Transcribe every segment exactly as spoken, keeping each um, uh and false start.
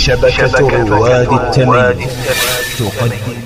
شبكة رواد التمييز تقدم.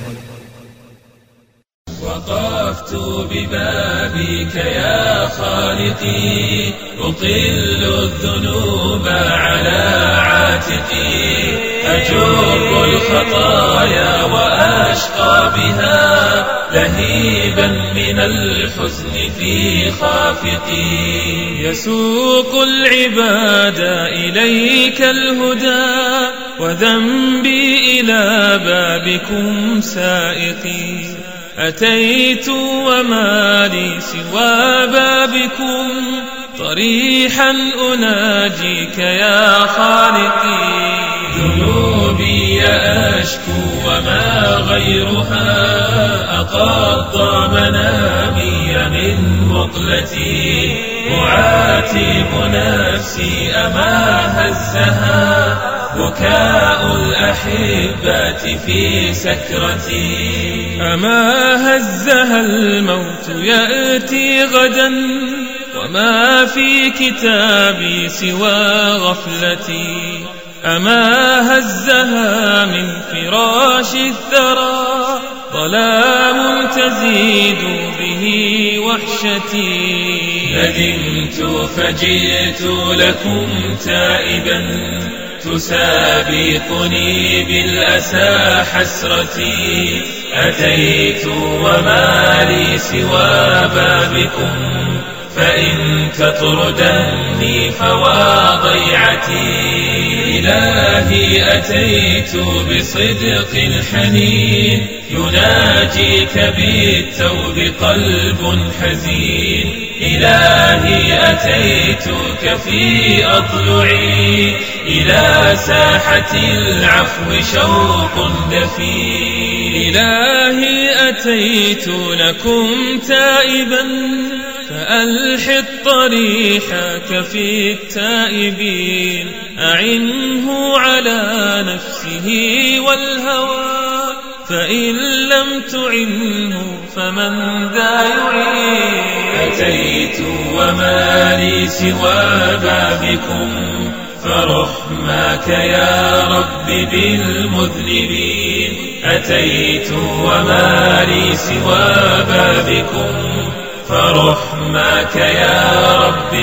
وقفت ببابك يا خالقي أقل الذنوب على عاتقي أجر الخطايا وأشقى بها لهيبا من الحزن في خافقي يسوق العباد إليك الهدى وذنبي إلى بابكم سائقي أتيت وما لي سوى بابكم طريحا أناجيك يا خالقي ذنوبي أشكو وما غيرها أقضى منامي من مقلتي أعاتب نفسي أما هزها بكاء الأحبة في سكرتي أما هزها الموت يأتي غدا وما في كتابي سوى غفلتي أما هزها من فراش الثرى ظلام تزيد به وحشتي ندمت فجئت لكم تائبا تسابقني بالأسى حسرتي أتيت وما لي سوى بابكم فإن تطردني فوا ضيعتي إلهي أتيت بصدق حنين يناجيك بالتوب قلب حزين إلهي أتيتك في أضلعي إلى ساحة العفو شوق دفين إلهي أتيت لكم تائبا فألحق طريحك في التائبين أعنه على نفسه والهوى فإن لم تعنه فمن ذا يعين أتيت وما لي سوى بابكم فرحماك يا رب بالمذنبين أتيت وما لي سوى بابكم فرحماك يا رب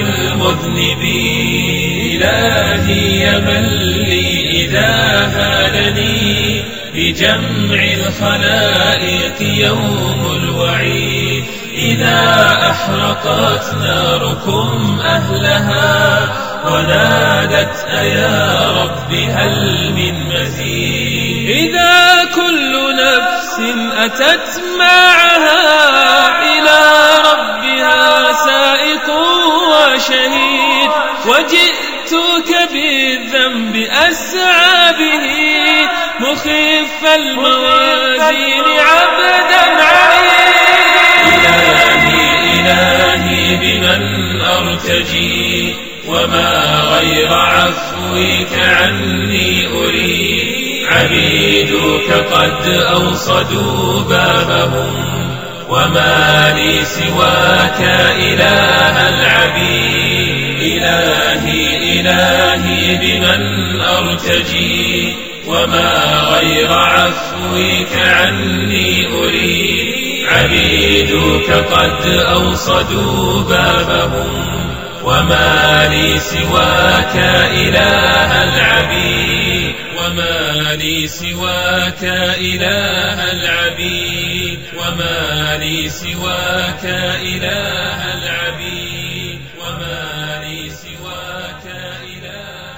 بالمذنبين إلهي من لي إذا هالني بجمع الخلائق يوم الوعيد إذا أحرقت ناركم أهلها ونادت أيا رب هل من مزيد إذا كل نفس أتت معها إلى ربها سائق وشهيد وجئتك بالذنب أسعى به مخف الموازين عبدا عنيد إلهي إلهي بمن أرتجي وما غير عفوك عني أريد عبيدك قد أوصدوا بابهم وما لي سواك إله العبيد إلهي إلهي بمن أرتجي وما غير عفوك عني أريد عبيدك قد أوصدوا بابهم وما لي سواك إله العبيد وما لي سواك إله العبيد وما لي سواك إله العبيد وما لي سواك إله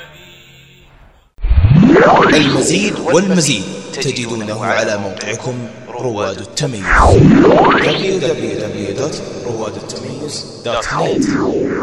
العبيد. المزيد والمزيد تجدونه على موقعكم رواد التمييز دبليو دبليو دبليو دوت رواد التمييز دوت نت.